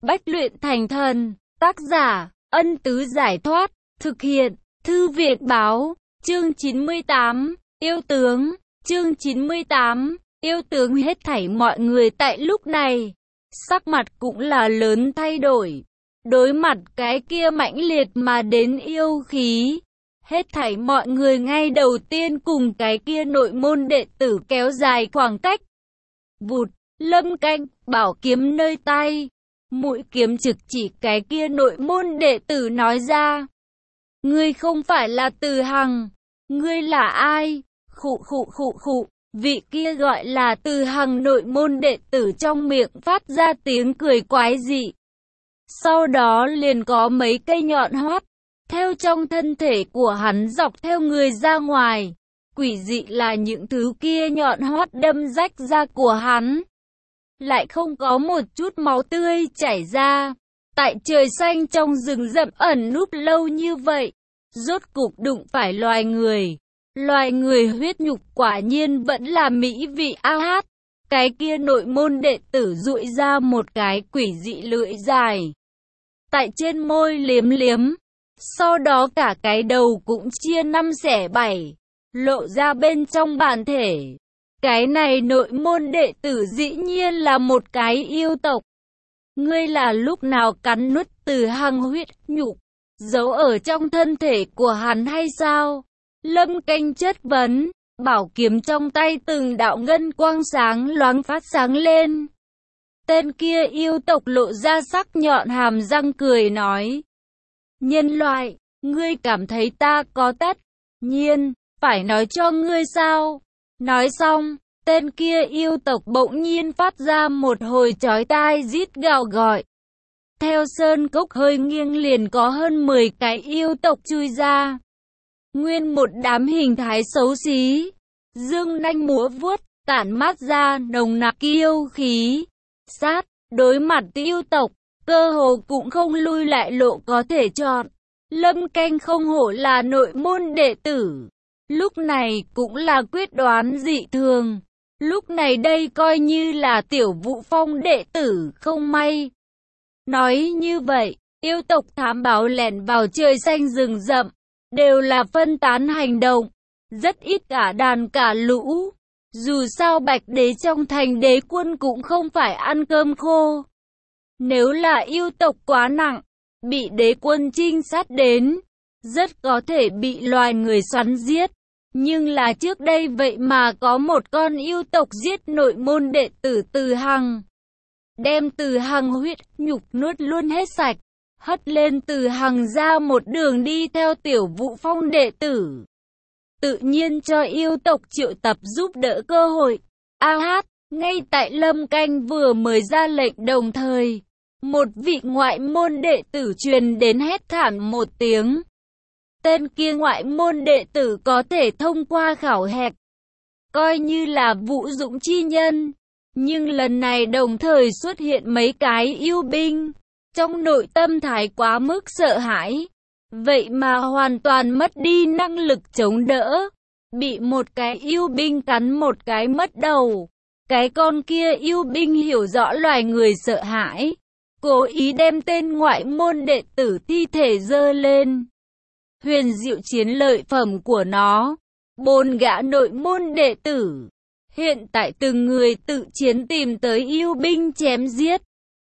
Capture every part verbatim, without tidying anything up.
Bách luyện thành thần, tác giả, Ân Tứ Giải Thoát, thực hiện, Thư Việt Báo, chương chín mươi tám, yêu tướng, chương chín mươi tám, yêu tướng. Hết thảy mọi người tại lúc này, sắc mặt cũng là lớn thay đổi, đối mặt cái kia mãnh liệt mà đến yêu khí. Hết thảy mọi người ngay đầu tiên cùng cái kia nội môn đệ tử kéo dài khoảng cách. Vụt, Lâm Canh, bảo kiếm nơi tay, mũi kiếm trực chỉ cái kia nội môn đệ tử nói ra. Ngươi không phải là Từ Hằng, ngươi là ai? Khụ khụ khụ khụ, vị kia gọi là Từ Hằng nội môn đệ tử trong miệng phát ra tiếng cười quái dị. Sau đó liền có mấy cây nhọn hoắt theo trong thân thể của hắn dọc theo người ra ngoài. Quỷ dị là những thứ kia nhọn hoắt đâm rách da của hắn, lại không có một chút máu tươi chảy ra. Tại trời xanh trong rừng rậm ẩn núp lâu như vậy, rốt cục đụng phải loài người. Loài người huyết nhục quả nhiên vẫn là mỹ vị a hát. Cái kia nội môn đệ tử dụi ra một cái quỷ dị lưỡi dài, tại trên môi liếm liếm. Sau đó cả cái đầu cũng chia năm xẻ bảy, lộ ra bên trong bản thể. Cái này nội môn đệ tử dĩ nhiên là một cái yêu tộc. Ngươi là lúc nào cắn nuốt Từ Hằng huyết nhục, giấu ở trong thân thể của hắn hay sao? Lâm Canh chất vấn, bảo kiếm trong tay từng đạo ngân quang sáng loáng phát sáng lên. Tên kia yêu tộc lộ ra sắc nhọn hàm răng cười nói. Nhân loại, ngươi cảm thấy ta có tất nhiên phải nói cho ngươi sao? Nói xong, tên kia yêu tộc bỗng nhiên phát ra một hồi chói tai rít gào gọi. Theo sơn cốc hơi nghiêng liền có hơn mười cái yêu tộc chui ra. Nguyên một đám hình thái xấu xí, dương nanh múa vuốt, tản mát ra nồng nặc kiêu khí. Sát, đối mặt yêu tộc, cơ hồ cũng không lui lại lộ có thể chọn. Lâm Canh không hổ là nội môn đệ tử, lúc này cũng là quyết đoán dị thường. Lúc này đây coi như là Tiểu Vũ Phong đệ tử không may. Nói như vậy, yêu tộc thám báo lẻn vào trời xanh rừng rậm, đều là phân tán hành động, rất ít cả đàn cả lũ. Dù sao Bạch Đế trong thành đế quân cũng không phải ăn cơm khô. Nếu là yêu tộc quá nặng, bị đế quân trinh sát đến, rất có thể bị loài người xoắn giết. Nhưng là trước đây vậy mà có một con yêu tộc giết nội môn đệ tử Từ Hằng, đem Từ Hằng huyết nhục nuốt luôn hết sạch, hất lên Từ Hằng ra một đường đi theo Tiểu Vũ Phong đệ tử. Tự nhiên cho yêu tộc triệu tập giúp đỡ cơ hội. A hát, ngay tại Lâm Canh vừa mới ra lệnh đồng thời, một vị ngoại môn đệ tử truyền đến hét thảm một tiếng. Tên kia ngoại môn đệ tử có thể thông qua khảo hạch, coi như là vũ dũng chi nhân. Nhưng lần này đồng thời xuất hiện mấy cái yêu binh, trong nội tâm thái quá mức sợ hãi, vậy mà hoàn toàn mất đi năng lực chống đỡ. Bị một cái yêu binh cắn một cái mất đầu. Cái con kia yêu binh hiểu rõ loài người sợ hãi, cố ý đem tên ngoại môn đệ tử thi thể dơ lên. Huyền diệu chiến lợi phẩm của nó, bốn gã nội môn đệ tử, hiện tại từng người tự chiến tìm tới yêu binh chém giết.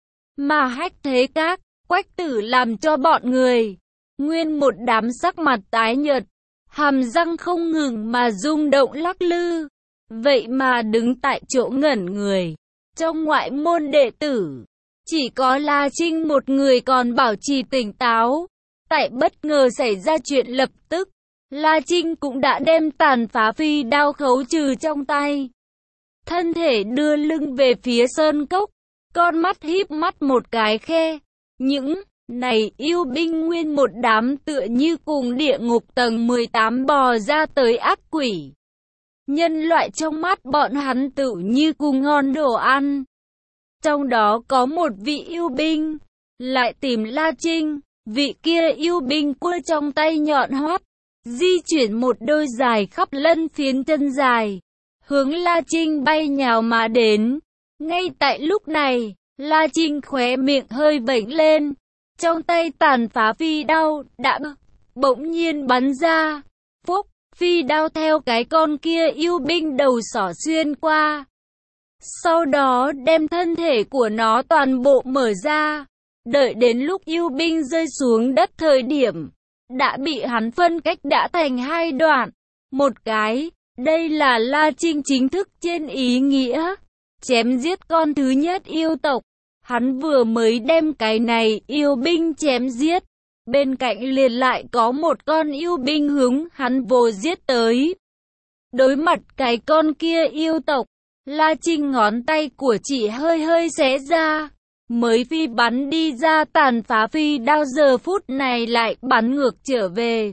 Mà Hách Thế Các, Quách Tử làm cho bọn người, nguyên một đám sắc mặt tái nhợt, hàm răng không ngừng mà rung động lắc lư. Vậy mà đứng tại chỗ ngẩn người. Trong ngoại môn đệ tử, chỉ có La Trinh một người còn bảo trì tỉnh táo. Tại bất ngờ xảy ra chuyện lập tức, La Trinh cũng đã đem tàn phá phi đao khấu trừ trong tay. Thân thể đưa lưng về phía sơn cốc, con mắt híp mắt một cái khe. Những này yêu binh nguyên một đám tựa như cùng địa ngục tầng mười tám bò ra tới ác quỷ. Nhân loại trong mắt bọn hắn tự như cùng ngon đồ ăn. Trong đó có một vị yêu binh lại tìm La Trinh. Vị kia yêu binh cua trong tay nhọn hoắt, di chuyển một đôi dài khắp lân phiến chân dài, hướng La Trinh bay nhào mà đến. Ngay tại lúc này, La Trinh khóe miệng hơi vểnh lên. Trong tay tàn phá phi đao đã bỗng nhiên bắn ra. Phúc, phi đao theo cái con kia yêu binh đầu xỏ xuyên qua. Sau đó đem thân thể của nó toàn bộ mở ra. Đợi đến lúc yêu binh rơi xuống đất thời điểm, đã bị hắn phân cách đã thành hai đoạn. Một cái, đây là La Trinh chính thức trên ý nghĩa chém giết con thứ nhất yêu tộc. Hắn vừa mới đem cái này yêu binh chém giết. Bên cạnh liền lại có một con yêu binh hướng hắn vồ giết tới. Đối mặt cái con kia yêu tộc, La Trinh ngón tay của chị hơi hơi xé ra. Mới phi bắn đi ra tàn phá phi đao giờ phút này lại bắn ngược trở về.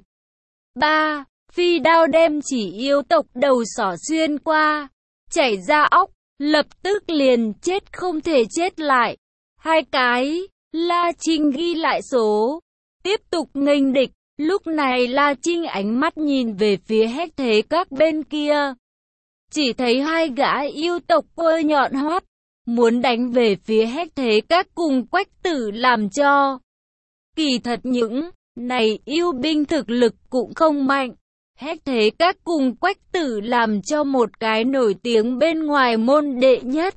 Ba, phi đao đem chỉ yêu tộc đầu xỏ xuyên qua, chảy ra óc, lập tức liền chết không thể chết lại. Hai cái, La Trinh ghi lại số, tiếp tục nghênh địch. Lúc này La Trinh ánh mắt nhìn về phía Hách Thế Các bên kia. Chỉ thấy hai gã yêu tộc quơ nhọn hoắt, muốn đánh về phía Hách Thế Các cùng Quách Tử làm cho. Kỳ thật những này yêu binh thực lực cũng không mạnh. Hách Thế Các cùng Quách Tử làm cho một cái nổi tiếng bên ngoài môn đệ nhất,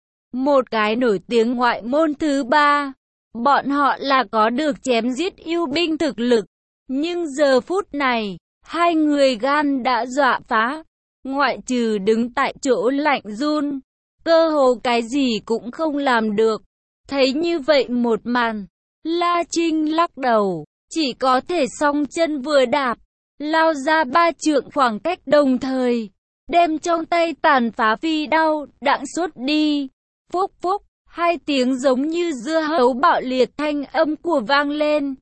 một cái nổi tiếng ngoại môn thứ ba. Bọn họ là có được chém giết yêu binh thực lực. Nhưng giờ phút này, hai người gan đã dọa phá. Ngoại trừ đứng tại chỗ lạnh run, cơ hồ cái gì cũng không làm được. Thấy như vậy một màn, La Trinh lắc đầu, chỉ có thể song chân vừa đạp, lao ra ba trượng khoảng cách đồng thời, đem trong tay tàn phá phi đao, đặng xuất đi. Phúc phúc, hai tiếng giống như dưa hấu bạo liệt thanh âm của vang lên.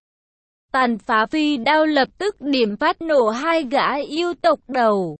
Tàn phá phi đao lập tức điểm phát nổ hai gã yêu tộc đầu.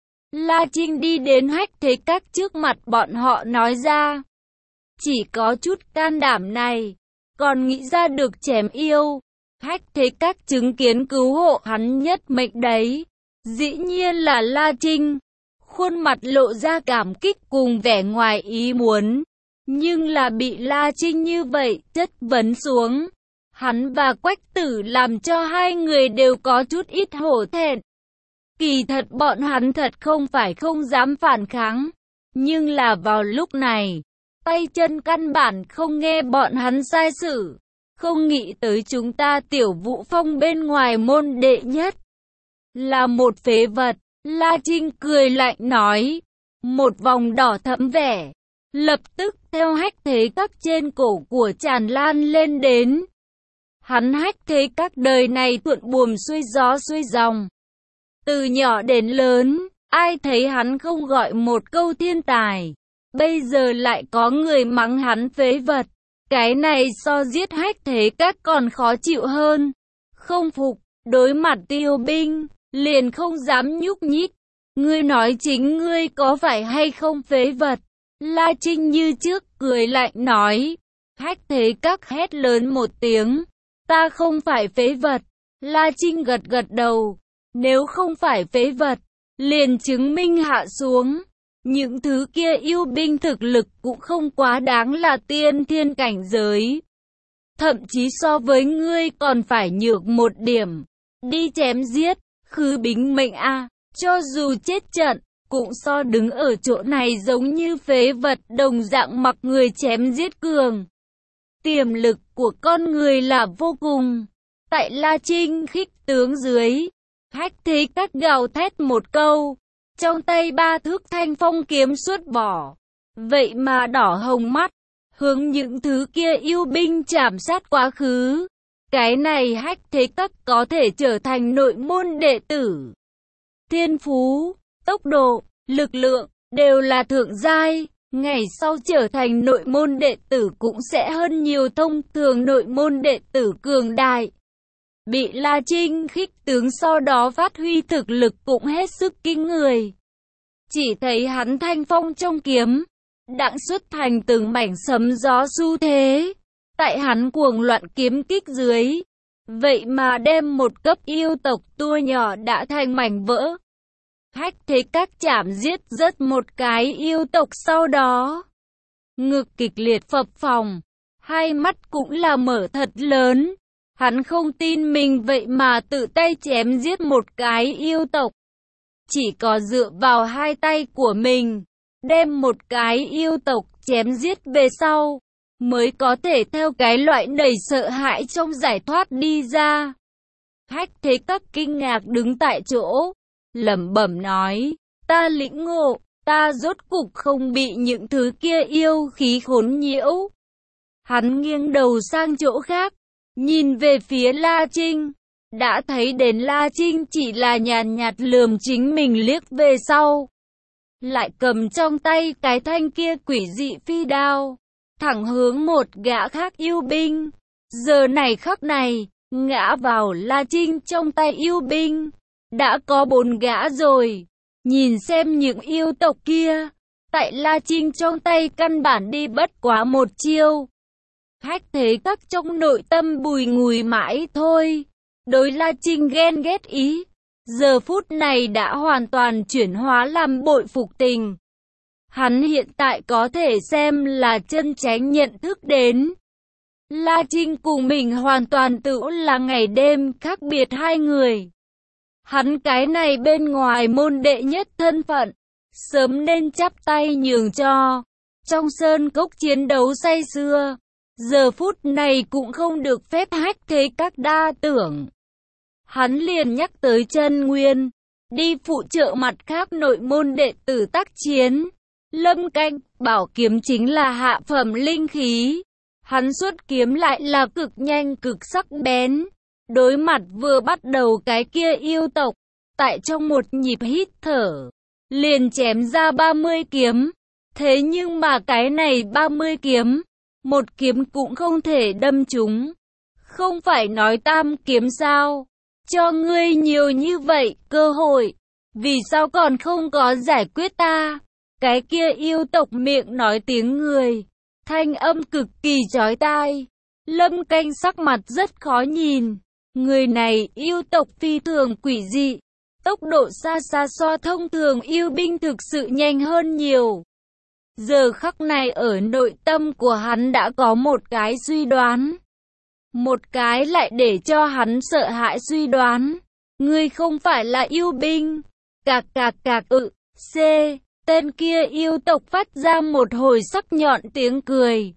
La Trinh đi đến Hách Thế Các trước mặt bọn họ nói ra. Chỉ có chút can đảm này, còn nghĩ ra được chém yêu. Hách Thế Các chứng kiến cứu hộ hắn nhất mệnh đấy. Dĩ nhiên là La Trinh. Khuôn mặt lộ ra cảm kích cùng vẻ ngoài ý muốn. Nhưng là bị La Trinh như vậy chất vấn xuống. Hắn và Quách Tử làm cho hai người đều có chút ít hổ thẹn. Kỳ thật bọn hắn thật không phải không dám phản kháng. Nhưng là vào lúc này, tay chân căn bản không nghe bọn hắn sai sử. Không nghĩ tới chúng ta Tiểu Vũ Phong bên ngoài môn đệ nhất là một phế vật. La Trinh cười lạnh nói. Một vòng đỏ thẫm vẻ lập tức theo Hách Thế Các trên cổ của tràn lan lên đến. Hắn Hách Thế Các đời này thuận buồm xuôi gió xuôi dòng. Từ nhỏ đến lớn, ai thấy hắn không gọi một câu thiên tài. Bây giờ lại có người mắng hắn phế vật. Cái này so giết Hách Thế Các còn khó chịu hơn. Không phục, đối mặt tiêu binh, liền không dám nhúc nhích. Ngươi nói chính ngươi có phải hay không phế vật? La Trinh như trước cười lạnh nói. Hách Thế Các hét lớn một tiếng. Ta không phải phế vật. La Trinh gật gật đầu. Nếu không phải phế vật, liền chứng minh hạ xuống. Những thứ kia yêu binh thực lực cũng không quá đáng là tiên thiên cảnh giới. Thậm chí so với ngươi còn phải nhược một điểm. Đi chém giết, khứ bính mệnh a, cho dù chết trận, cũng so đứng ở chỗ này giống như phế vật đồng dạng mặc người chém giết cường. Tiềm lực của con người là vô cùng. Tại La Trinh khích tướng dưới, Hách Thế Các gào thét một câu, trong tay ba thước thanh phong kiếm xuất vỏ, vậy mà đỏ hồng mắt, hướng những thứ kia yêu binh chảm sát quá khứ. Cái này Hách Thế Các có thể trở thành nội môn đệ tử. Thiên phú, tốc độ, lực lượng, đều là thượng giai, ngày sau trở thành nội môn đệ tử cũng sẽ hơn nhiều thông thường nội môn đệ tử cường đại. Bị La Trinh khích tướng sau đó phát huy thực lực cũng hết sức kinh người. Chỉ thấy hắn thanh phong trong kiếm, đặng xuất thành từng mảnh sấm gió xu thế. Tại hắn cuồng loạn kiếm kích dưới, vậy mà đem một cấp yêu tộc tua nhỏ đã thành mảnh vỡ. Hách Thế Các chảm giết rất một cái yêu tộc sau đó, ngực kịch liệt phập phồng, hai mắt cũng là mở thật lớn. Hắn không tin mình vậy mà tự tay chém giết một cái yêu tộc. Chỉ có dựa vào hai tay của mình, đem một cái yêu tộc chém giết về sau, mới có thể theo cái loại đầy sợ hãi trong giải thoát đi ra. Hách Thế Các kinh ngạc đứng tại chỗ, lẩm bẩm nói, ta lĩnh ngộ, ta rốt cục không bị những thứ kia yêu khí khốn nhiễu. Hắn nghiêng đầu sang chỗ khác, nhìn về phía La Trinh, đã thấy đến La Trinh chỉ là nhàn nhạt lườm chính mình liếc về sau. Lại cầm trong tay cái thanh kia quỷ dị phi đao, thẳng hướng một gã khác yêu binh. Giờ này khắc này, ngã vào La Trinh trong tay yêu binh, đã có bốn gã rồi. Nhìn xem những yêu tộc kia, tại La Trinh trong tay căn bản đi bất quá một chiêu. Hách Thế Các trong nội tâm bùi ngùi mãi thôi. Đối La Trinh ghen ghét ý, giờ phút này đã hoàn toàn chuyển hóa làm bội phục tình. Hắn hiện tại có thể xem là chân chánh nhận thức đến. La Trinh cùng mình hoàn toàn tự là ngày đêm khác biệt hai người. Hắn cái này bên ngoài môn đệ nhất thân phận, sớm nên chắp tay nhường cho. Trong sơn cốc chiến đấu say sưa, giờ phút này cũng không được phép Hách Thế Các đa tưởng. Hắn liền nhắc tới Chân Nguyên, đi phụ trợ mặt khác nội môn đệ tử tác chiến. Lâm Canh, bảo kiếm chính là hạ phẩm linh khí. Hắn xuất kiếm lại là cực nhanh cực sắc bén. Đối mặt vừa bắt đầu cái kia yêu tộc, tại trong một nhịp hít thở, liền chém ra ba mươi kiếm. Thế nhưng mà cái này ba mươi kiếm, một kiếm cũng không thể đâm trúng. Không phải nói tam kiếm sao? Cho ngươi nhiều như vậy cơ hội, vì sao còn không có giải quyết ta? Cái kia yêu tộc miệng nói tiếng người, thanh âm cực kỳ chói tai. Lâm Canh sắc mặt rất khó nhìn. Người này yêu tộc phi thường quỷ dị, tốc độ xa xa so thông thường yêu binh thực sự nhanh hơn nhiều. Giờ khắc này ở nội tâm của hắn đã có một cái suy đoán. Một cái lại để cho hắn sợ hãi suy đoán. Ngươi không phải là yêu binh. Cạc cạc cạc ự, C. Tên kia yêu tộc phát ra một hồi sắc nhọn tiếng cười.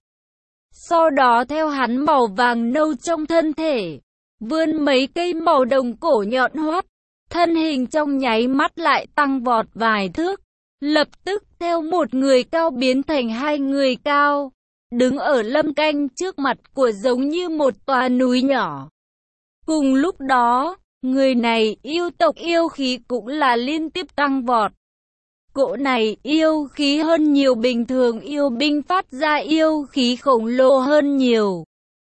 Sau đó theo hắn màu vàng nâu trong thân thể, vươn mấy cây màu đồng cổ nhọn hoắt. Thân hình trong nháy mắt lại tăng vọt vài thước. Lập tức theo một người cao biến thành hai người cao. Đứng ở Lâm Canh trước mặt của giống như một tòa núi nhỏ. Cùng lúc đó, người này yêu tộc yêu khí cũng là liên tiếp tăng vọt. Cỗ này yêu khí hơn nhiều bình thường yêu binh phát ra yêu khí khổng lồ hơn nhiều.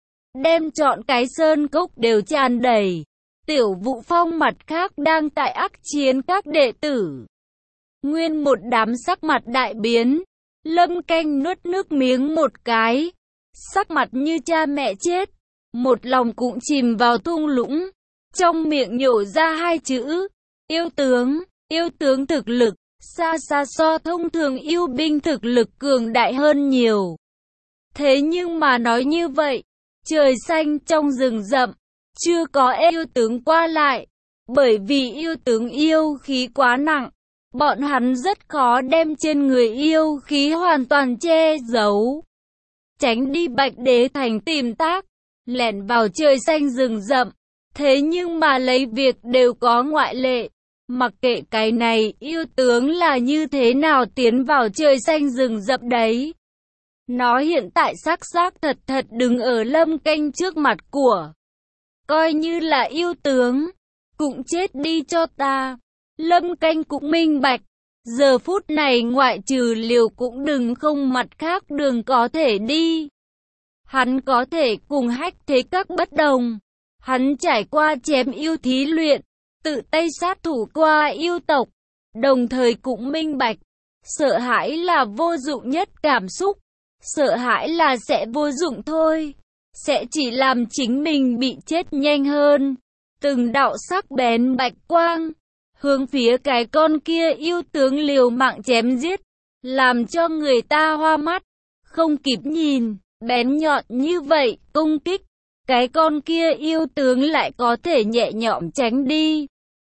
Đem trọn cái sơn cốc đều tràn đầy. Tiểu Vũ Phong mặt khác đang tại ác chiến các đệ tử. Nguyên một đám sắc mặt đại biến. Lâm Canh nuốt nước miếng một cái, sắc mặt như cha mẹ chết, một lòng cũng chìm vào thung lũng, trong miệng nhổ ra hai chữ, yêu tướng. Yêu tướng thực lực, xa xa so thông thường yêu binh thực lực cường đại hơn nhiều. Thế nhưng mà nói như vậy, trời xanh trong rừng rậm, chưa có yêu tướng qua lại, bởi vì yêu tướng yêu khí quá nặng. Bọn hắn rất khó đem trên người yêu khí hoàn toàn che giấu. Tránh đi Bạch Đế Thành tìm tác, lẻn vào trời xanh rừng rậm. Thế nhưng mà lấy việc đều có ngoại lệ. Mặc kệ cái này yêu tướng là như thế nào tiến vào trời xanh rừng rậm đấy. Nó hiện tại xác xác thật thật đứng ở Lâm Canh trước mặt của. Coi như là yêu tướng, cũng chết đi cho ta. Lâm Canh cũng minh bạch, giờ phút này ngoại trừ liều cũng đừng không mặt khác đường có thể đi. Hắn có thể cùng Hách Thế Các bất đồng. Hắn trải qua chém yêu thí luyện, tự tay sát thủ qua yêu tộc, đồng thời cũng minh bạch, sợ hãi là vô dụng nhất cảm xúc, sợ hãi là sẽ vô dụng thôi, sẽ chỉ làm chính mình bị chết nhanh hơn. Từng đạo sắc bén bạch quang hướng phía cái con kia yêu tướng liều mạng chém giết, làm cho người ta hoa mắt, không kịp nhìn, bén nhọn như vậy, công kích. Cái con kia yêu tướng lại có thể nhẹ nhõm tránh đi.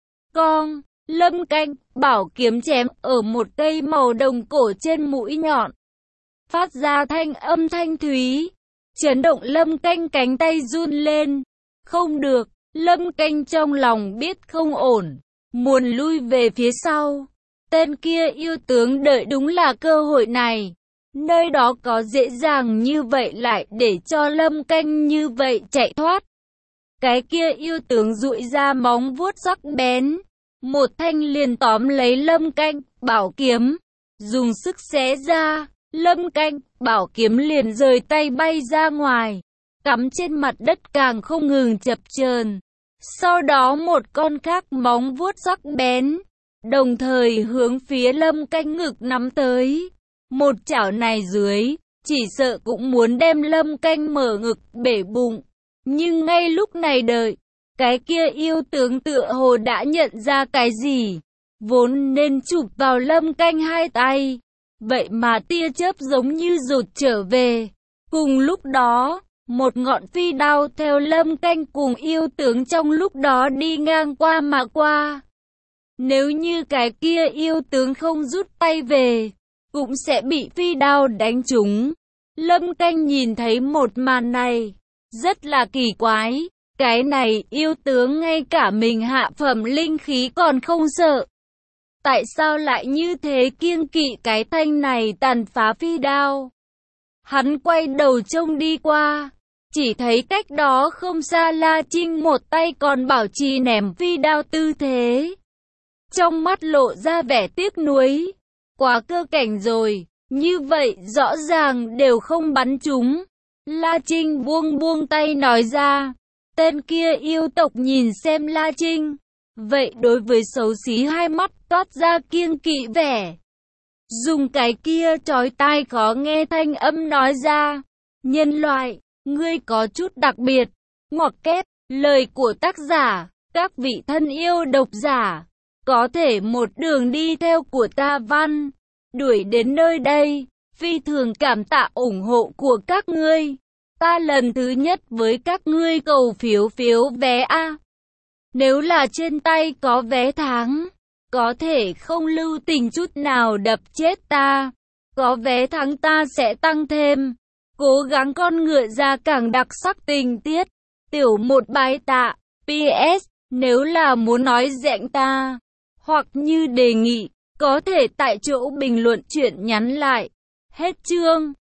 Con, Lâm Canh, bảo kiếm chém ở một cây màu đồng cổ trên mũi nhọn. Phát ra thanh âm thanh thúy, chấn động Lâm Canh cánh tay run lên. Không được, Lâm Canh trong lòng biết không ổn, muốn lui về phía sau. Tên kia yêu tướng đợi đúng là cơ hội này. Nơi đó có dễ dàng như vậy lại để cho Lâm Canh như vậy chạy thoát. Cái kia yêu tướng dụi ra móng vuốt sắc bén, một thanh liền tóm lấy Lâm Canh, bảo kiếm, dùng sức xé ra, Lâm Canh, bảo kiếm liền rời tay bay ra ngoài, cắm trên mặt đất càng không ngừng chập chờn. Sau đó một con khác móng vuốt sắc bén, đồng thời hướng phía Lâm Canh ngực nắm tới. Một chảo này dưới, chỉ sợ cũng muốn đem Lâm Canh mở ngực bể bụng. Nhưng ngay lúc này đợi, cái kia yêu tướng tựa hồ đã nhận ra cái gì, vốn nên chụp vào Lâm Canh hai tay. Vậy mà tia chớp giống như rụt trở về. Cùng lúc đó, một ngọn phi đao theo Lâm Canh cùng yêu tướng trong lúc đó đi ngang qua mà qua. Nếu như cái kia yêu tướng không rút tay về, cũng sẽ bị phi đao đánh trúng. Lâm Canh nhìn thấy một màn này, rất là kỳ quái. Cái này yêu tướng ngay cả mình hạ phẩm linh khí còn không sợ. Tại sao lại như thế kiêng kỵ cái thanh này tàn phá phi đao? Hắn quay đầu trông đi qua, chỉ thấy cách đó không xa La Trinh một tay còn bảo trì ném phi đao tư thế. Trong mắt lộ ra vẻ tiếc nuối. Quá cơ cảnh rồi, như vậy rõ ràng đều không bắn trúng. La Trinh buông buông tay nói ra. Tên kia yêu tộc nhìn xem La Trinh, vậy đối với xấu xí hai mắt toát ra kiêng kỵ vẻ. Dùng cái kia chói tai khó nghe thanh âm nói ra. Nhân loại, ngươi có chút đặc biệt. Ngoặc kép, lời của tác giả, các vị thân yêu độc giả, có thể một đường đi theo của ta văn, đuổi đến nơi đây, phi thường cảm tạ ủng hộ của các ngươi. Ta lần thứ nhất với các ngươi cầu phiếu phiếu vé A. Nếu là trên tay có vé tháng, có thể không lưu tình chút nào đập chết ta. Có vé tháng ta sẽ tăng thêm. Cố gắng con ngựa ra càng đặc sắc tình tiết. Tiểu một bài tạ. pê ét. Nếu là muốn nói dẹnh ta, hoặc như đề nghị, có thể tại chỗ bình luận chuyện nhắn lại. Hết chương.